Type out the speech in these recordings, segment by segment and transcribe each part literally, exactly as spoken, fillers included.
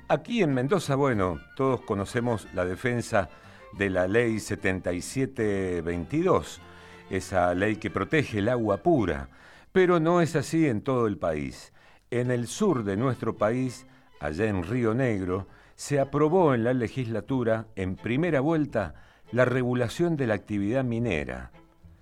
Aquí en Mendoza, bueno, todos conocemos la defensa de la ley setenta y siete veintidós, esa ley que protege el agua pura, pero no es así en todo el país. En el sur de nuestro país, allá en Río Negro, se aprobó en la legislatura, en primera vuelta, la regulación de la actividad minera.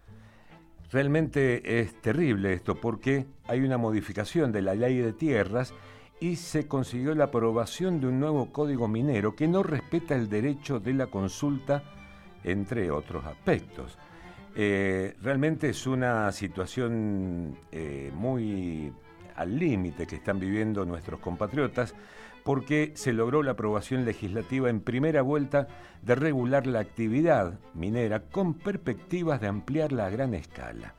Realmente es terrible esto porque hay una modificación de la ley de tierras y se consiguió la aprobación de un nuevo código minero que no respeta el derecho de la consulta, entre otros aspectos. Eh, realmente es una situación eh, muy al límite que están viviendo nuestros compatriotas, porque se logró la aprobación legislativa en primera vuelta de regular la actividad minera con perspectivas de ampliarla a gran escala.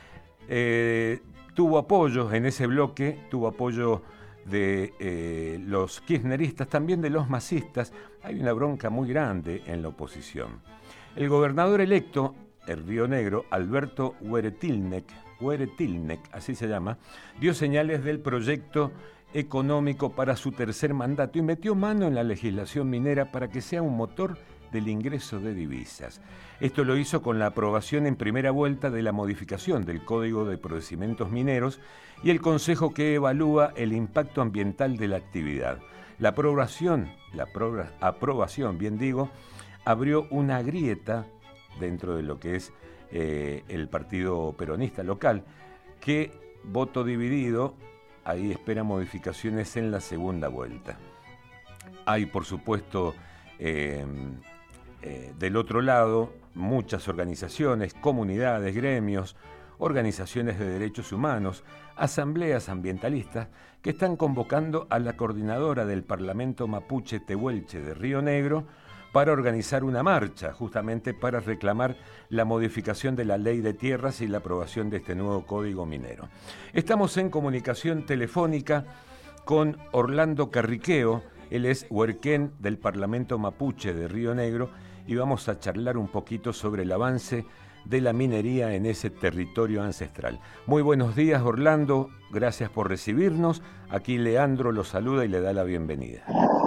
Eh, tuvo apoyo en ese bloque, tuvo apoyo de eh, los kirchneristas, también de los masistas. Hay una bronca muy grande en la oposición. El gobernador electo, el Río Negro, Alberto Hueretilnec, Hueretilnec, así se llama, dio señales del proyecto económico para su tercer mandato y metió mano en la legislación minera para que sea un motor del ingreso de divisas. Esto lo hizo con la aprobación en primera vuelta de la modificación del Código de Procedimientos Mineros y el Consejo que evalúa el impacto ambiental de la actividad. La aprobación, la apro- aprobación, bien digo, abrió una grieta dentro de lo que es eh, el partido peronista local, que voto dividido, ahí espera modificaciones en la segunda vuelta. Hay, por supuesto, eh, eh, del otro lado, muchas organizaciones, comunidades, gremios, organizaciones de derechos humanos, asambleas ambientalistas que están convocando a la coordinadora del Parlamento Mapuche Tehuelche de Río Negro para organizar una marcha, justamente para reclamar la modificación de la ley de tierras y la aprobación de este nuevo código minero. Estamos en comunicación telefónica con Orlando Carriqueo, él es huerquén del Parlamento Mapuche de Río Negro, y vamos a charlar un poquito sobre el avance de la minería en ese territorio ancestral. Muy buenos días, Orlando, gracias por recibirnos. Aquí Leandro lo saluda y le da la bienvenida.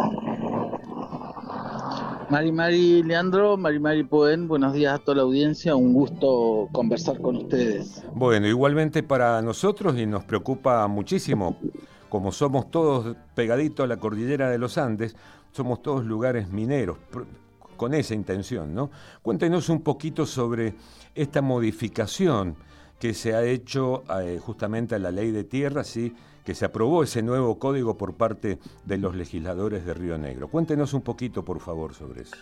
Mari Mari Leandro, Mari Mari Poen, buenos días a toda la audiencia, un gusto conversar con ustedes. Bueno, igualmente para nosotros, y nos preocupa muchísimo, como somos todos pegaditos a la cordillera de los Andes, somos todos lugares mineros, con esa intención, ¿no? Cuéntenos un poquito sobre esta modificación que se ha hecho eh, justamente a la ley de tierras y que se aprobó ese nuevo código por parte de los legisladores de Río Negro. Cuéntenos un poquito, por favor, sobre eso.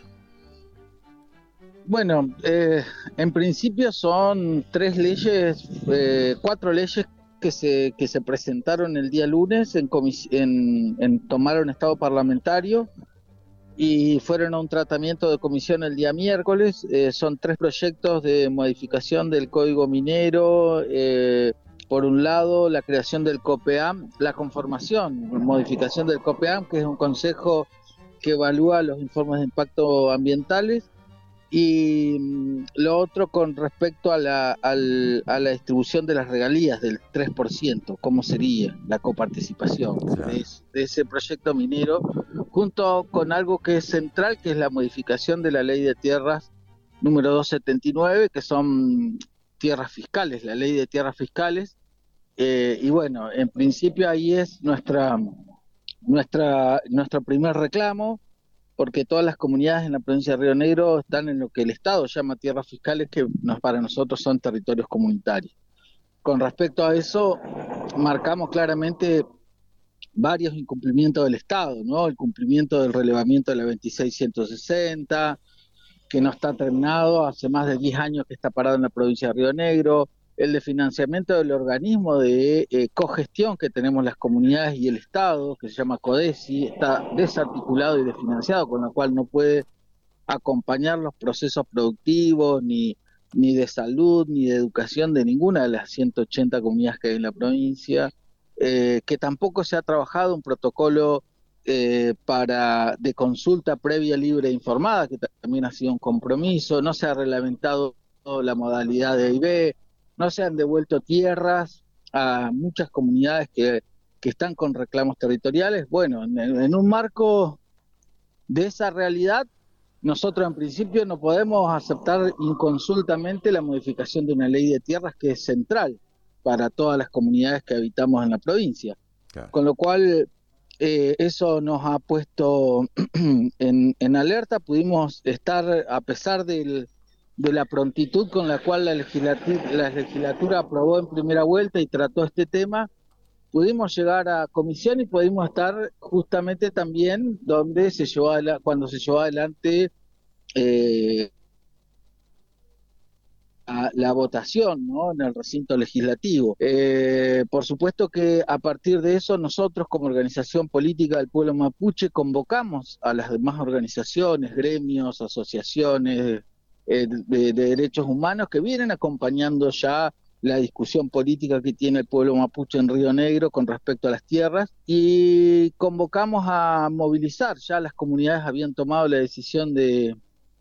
Bueno, eh, en principio son tres leyes, eh, cuatro leyes que se que se presentaron el día lunes, en, comis- en, en tomaron estado parlamentario y fueron a un tratamiento de comisión el día miércoles. Eh, son tres proyectos de modificación del Código Minero. Eh, por un lado, la creación del COPEAM, la conformación, modificación del COPEAM, que es un consejo que evalúa los informes de impacto ambientales. Y mm, lo otro con respecto a la, al, a la distribución de las regalías del tres por ciento, ¿cómo sería la coparticipación Claro. de, de ese proyecto minero, junto con algo que es central, que es la modificación de la ley de tierras número doscientos setenta y nueve, que son tierras fiscales, la ley de tierras fiscales. Eh, y bueno, en principio ahí es nuestra, nuestra, nuestro primer reclamo, porque todas las comunidades en la provincia de Río Negro están en lo que el Estado llama tierras fiscales, que nos, para nosotros son territorios comunitarios. Con respecto a eso, marcamos claramente varios incumplimientos del Estado, ¿no? El cumplimiento del relevamiento de la veintiséis ciento sesenta, que no está terminado, hace más de diez años que está parado en la provincia de Río Negro, el de financiamiento del organismo de eh, cogestión que tenemos las comunidades y el Estado, que se llama CODESI, está desarticulado y desfinanciado, con lo cual no puede acompañar los procesos productivos, ni, ni de salud, ni de educación de ninguna de las ciento ochenta comunidades que hay en la provincia, eh, que tampoco se ha trabajado un protocolo eh, para de consulta previa, libre e informada, que también ha sido un compromiso, no se ha reglamentado la modalidad de A y B, no se han devuelto tierras a muchas comunidades que que están con reclamos territoriales. Bueno, en, en un marco de esa realidad, nosotros en principio no podemos aceptar inconsultamente la modificación de una ley de tierras que es central para todas las comunidades que habitamos en la provincia. Claro. Con lo cual, eh, eso nos ha puesto en, en alerta. Pudimos estar, a pesar del, de la prontitud con la cual la legislatura, la legislatura aprobó en primera vuelta y trató este tema, pudimos llegar a comisión y pudimos estar justamente también donde se llevó adelante, cuando se llevó adelante eh, a la votación, ¿no?, en el recinto legislativo. Eh, por supuesto que a partir de eso nosotros como organización política del pueblo mapuche convocamos a las demás organizaciones, gremios, asociaciones eh, de, de derechos humanos que vienen acompañando ya la discusión política que tiene el pueblo mapuche en Río Negro con respecto a las tierras, y convocamos a movilizar. Ya las comunidades habían tomado la decisión de,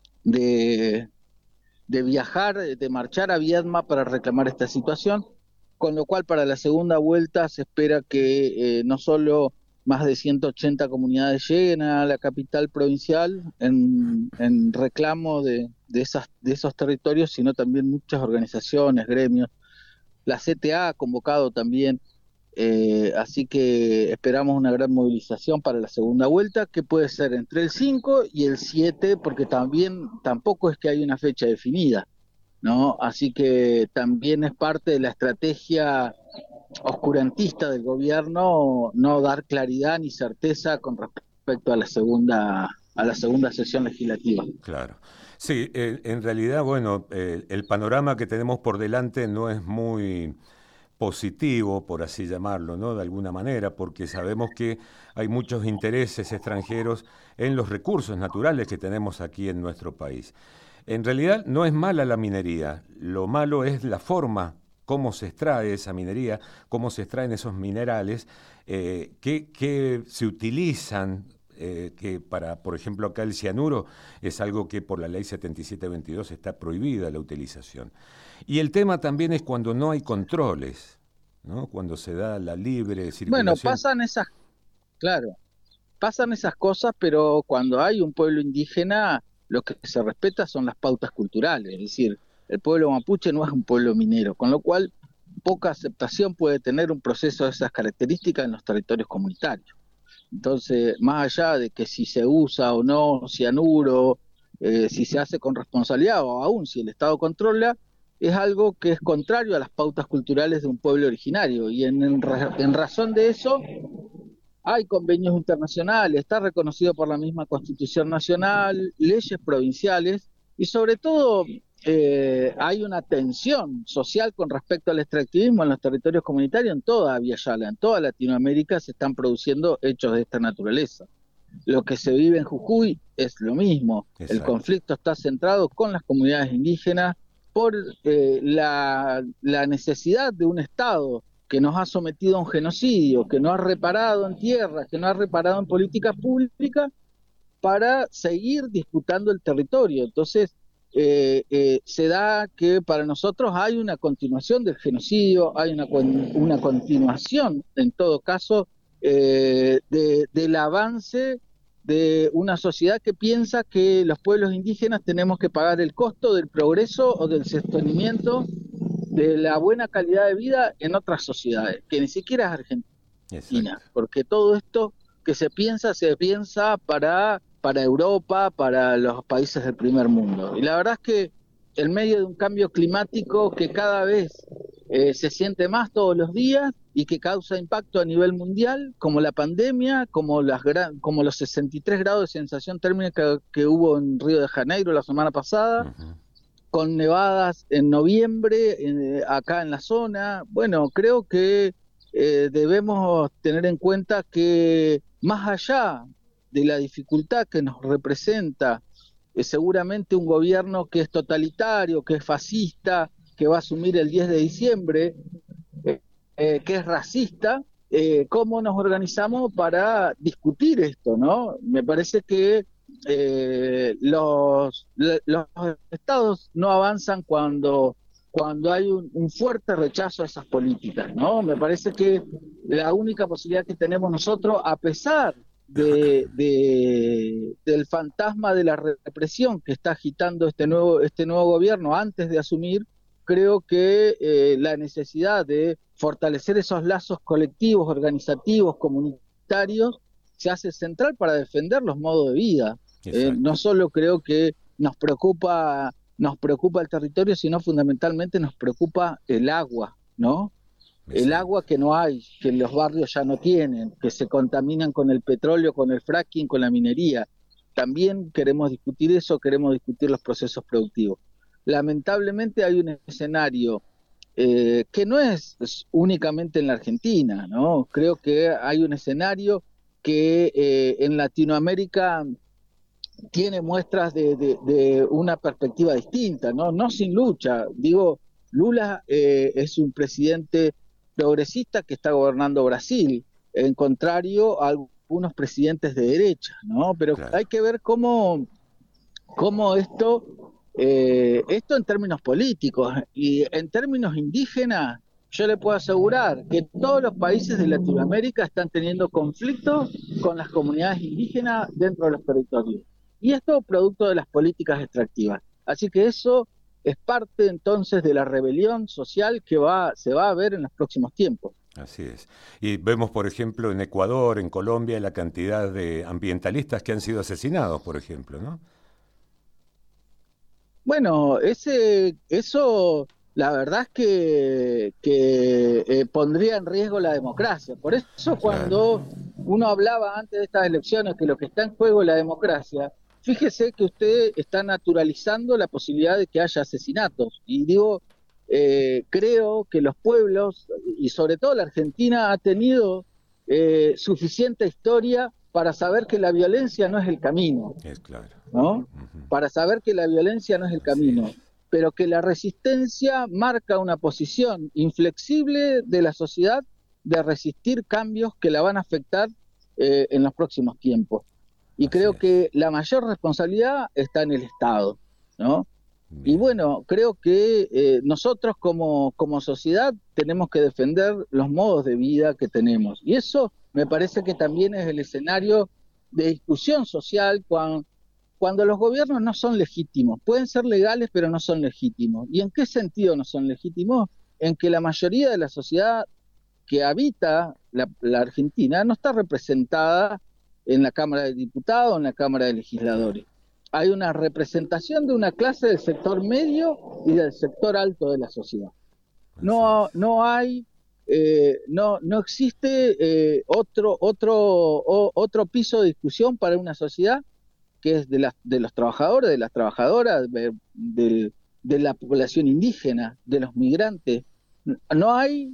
de, de viajar, de marchar a Viedma para reclamar esta situación, con lo cual para la segunda vuelta se espera que eh, no solo más de ciento ochenta comunidades lleguen a la capital provincial en, en reclamo de, de, esas, de esos territorios, sino también muchas organizaciones, gremios. La C T A ha convocado también, eh, así que esperamos una gran movilización para la segunda vuelta, que puede ser entre el cinco y el siete, porque también tampoco es que hay una fecha definida, ¿no? Así que también es parte de la estrategia oscurantista del gobierno no dar claridad ni certeza con respecto a la segunda a la segunda sesión legislativa. Claro. Sí, eh, en realidad, bueno, eh, el panorama que tenemos por delante no es muy positivo, por así llamarlo, ¿no?, de alguna manera, porque sabemos que hay muchos intereses extranjeros en los recursos naturales que tenemos aquí en nuestro país. En realidad no es mala la minería, lo malo es la forma, cómo se extrae esa minería, cómo se extraen esos minerales, eh, que, que se utilizan. Eh, que para, por ejemplo, acá el cianuro es algo que por la ley setenta y siete veintidós está prohibida la utilización. Y el tema también es cuando no hay controles, ¿no?, cuando se da la libre circulación. Bueno, pasan esas, claro, pasan esas cosas, pero cuando hay un pueblo indígena, lo que se respeta son las pautas culturales, es decir, el pueblo mapuche no es un pueblo minero, con lo cual poca aceptación puede tener un proceso de esas características en los territorios comunitarios. Entonces, más allá de que si se usa o no cianuro, eh, si se hace con responsabilidad o aún si el Estado controla, es algo que es contrario a las pautas culturales de un pueblo originario. Y en, en, en razón de eso, hay convenios internacionales, está reconocido por la misma Constitución Nacional, leyes provinciales, y sobre todo eh, hay una tensión social con respecto al extractivismo en los territorios comunitarios en toda Via Yala, en toda Latinoamérica se están produciendo hechos de esta naturaleza. Lo que se vive en Jujuy es lo mismo. Exacto. El conflicto está centrado con las comunidades indígenas por eh, la, la necesidad de un Estado que nos ha sometido a un genocidio, que no ha reparado en tierras, que no ha reparado en políticas públicas, para seguir disputando el territorio. Entonces, eh, eh, se da que para nosotros hay una continuación del genocidio, hay una, una continuación, en todo caso, eh, de, del avance de una sociedad que piensa que los pueblos indígenas tenemos que pagar el costo del progreso o del sostenimiento de la buena calidad de vida en otras sociedades, que ni siquiera es Argentina. Exacto. Porque todo esto que se piensa, se piensa para, para Europa, para los países del primer mundo. Y la verdad es que en medio de un cambio climático que cada vez eh, se siente más todos los días y que causa impacto a nivel mundial, como la pandemia, como, las gran, como los sesenta y tres grados de sensación térmica que, que hubo en Río de Janeiro la semana pasada, uh-huh. con nevadas en noviembre en, acá en la zona. Bueno, creo que eh, debemos tener en cuenta que más allá de la dificultad que nos representa eh, seguramente un gobierno que es totalitario, que es fascista, que va a asumir el diez de diciembre, eh, eh, que es racista, eh, ¿cómo nos organizamos para discutir esto, no? Me parece que eh, los, los estados no avanzan cuando cuando hay un, un fuerte rechazo a esas políticas, ¿no? Me parece que la única posibilidad que tenemos nosotros, a pesar de, de, del fantasma de la represión que está agitando este nuevo, este nuevo gobierno antes de asumir, creo que eh, la necesidad de fortalecer esos lazos colectivos, organizativos, comunitarios, se hace central para defender los modos de vida. Eh, no solo creo que nos preocupa, nos preocupa el territorio, sino fundamentalmente nos preocupa el agua, ¿no? Exacto. El agua que no hay, que los barrios ya no tienen, que se contaminan con el petróleo, con el fracking, con la minería. También queremos discutir eso, queremos discutir los procesos productivos. Lamentablemente hay un escenario eh, que no es, es únicamente en la Argentina, ¿no? Creo que hay un escenario que eh, en Latinoamérica tiene muestras de, de, de una perspectiva distinta, ¿no? No sin lucha. Digo, Lula eh, es un presidente progresista que está gobernando Brasil, en contrario a algunos presidentes de derecha, ¿no? Pero claro, hay que ver cómo, cómo esto, eh, esto en términos políticos y en términos indígenas, yo le puedo asegurar que todos los países de Latinoamérica están teniendo conflictos con las comunidades indígenas dentro de los territorios. Y esto producto de las políticas extractivas. Así que eso es parte entonces de la rebelión social que va, se va a ver en los próximos tiempos. Así es. Y vemos, por ejemplo, en Ecuador, en Colombia, la cantidad de ambientalistas que han sido asesinados, por ejemplo, ¿no? Bueno, ese, eso la verdad es que, que eh, pondría en riesgo la democracia. Por eso cuando claro, uno hablaba antes de estas elecciones que lo que está en juego es la democracia, fíjese que usted está naturalizando la posibilidad de que haya asesinatos. Y digo, eh, creo que los pueblos, y sobre todo la Argentina, ha tenido eh, suficiente historia para saber que la violencia no es el camino. Es claro. ¿No? Uh-huh. Para saber que la violencia no es el camino, sí, pero que la resistencia marca una posición inflexible de la sociedad de resistir cambios que la van a afectar eh, en los próximos tiempos. Y Así creo es. que la mayor responsabilidad está en el Estado, ¿no? Bien. Y bueno, creo que eh, nosotros como, como sociedad tenemos que defender los modos de vida que tenemos. Y eso me parece que también es el escenario de discusión social cuando Cuando los gobiernos no son legítimos, pueden ser legales pero no son legítimos. ¿Y en qué sentido no son legítimos? En que la mayoría de la sociedad que habita la, la Argentina no está representada en la Cámara de Diputados o en la Cámara de Legisladores. Hay una representación de una clase del sector medio y del sector alto de la sociedad. No, no hay, eh, no, no existe eh, otro, otro, o, otro piso de discusión para una sociedad que es de, la, de los trabajadores, de las trabajadoras, de, de, de la población indígena, de los migrantes. No hay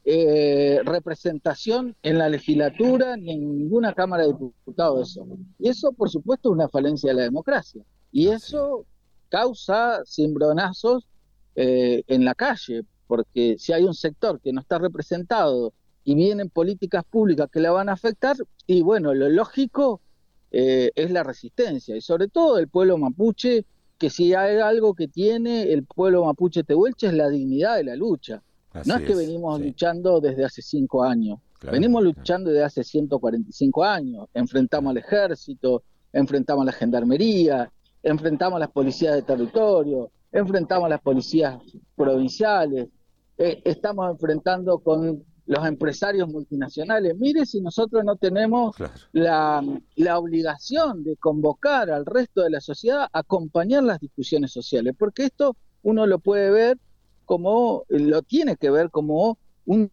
eh, representación en la legislatura ni en ninguna Cámara de Diputados de eso. Y eso, por supuesto, es una falencia de la democracia. Y eso causa cimbronazos eh, en la calle, porque si hay un sector que no está representado y vienen políticas públicas que la van a afectar, y bueno, lo lógico Eh, es la resistencia, y sobre todo el pueblo mapuche, que si hay algo que tiene el pueblo mapuche tehuelche es la dignidad de la lucha. Así no es que es, venimos sí. luchando desde hace cinco años, claro, venimos luchando claro. desde hace ciento cuarenta y cinco años, enfrentamos al ejército, enfrentamos a la gendarmería, enfrentamos a las policías de territorio, enfrentamos a las policías provinciales, eh, estamos enfrentando con los empresarios multinacionales. Mire si nosotros no tenemos claro. la, la obligación de convocar al resto de la sociedad a acompañar las discusiones sociales, porque esto uno lo puede ver como, lo tiene que ver como un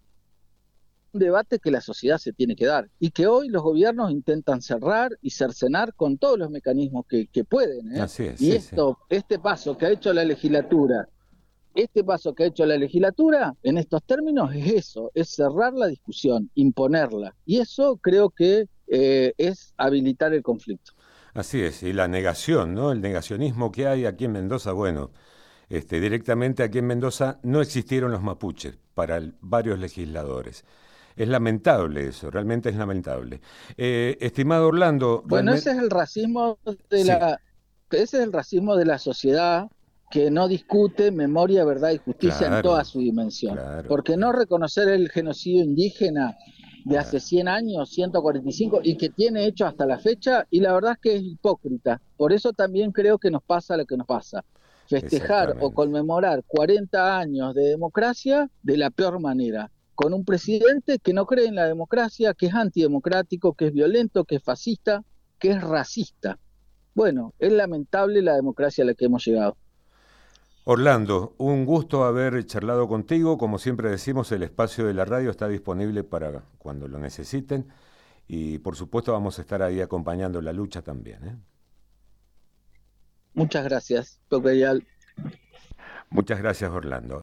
debate que la sociedad se tiene que dar, y que hoy los gobiernos intentan cerrar y cercenar con todos los mecanismos que, que pueden, ¿eh? Así es, y sí, esto, sí. este paso que ha hecho la legislatura Este paso que ha hecho la legislatura en estos términos es eso, es cerrar la discusión, imponerla. Y eso creo que eh, es habilitar el conflicto. Así es, y la negación, ¿no? El negacionismo que hay aquí en Mendoza, bueno, este, directamente aquí en Mendoza no existieron los mapuches para el, varios legisladores. Es lamentable eso, realmente es lamentable. Eh, estimado Orlando... Bueno, realmente... ese es el racismo de la, sí. ese es el racismo de la sociedad que no discute memoria, verdad y justicia Claro, en toda su dimensión. claro, Porque no claro. reconocer el genocidio indígena de Claro. hace cien años, ciento cuarenta y cinco, y que tiene hecho hasta la fecha, y la verdad es que es hipócrita. Por eso también creo que nos pasa lo que nos pasa. Festejar o Exactamente. conmemorar cuarenta años de democracia de la peor manera, con un presidente que no cree en la democracia, que es antidemocrático, que es violento, que es fascista, que es racista. Bueno, es lamentable la democracia a la que hemos llegado. Orlando, un gusto haber charlado contigo. Como siempre decimos, el espacio de la radio está disponible para cuando lo necesiten y por supuesto vamos a estar ahí acompañando la lucha también, ¿eh? Muchas gracias, Toque. Muchas gracias, Orlando.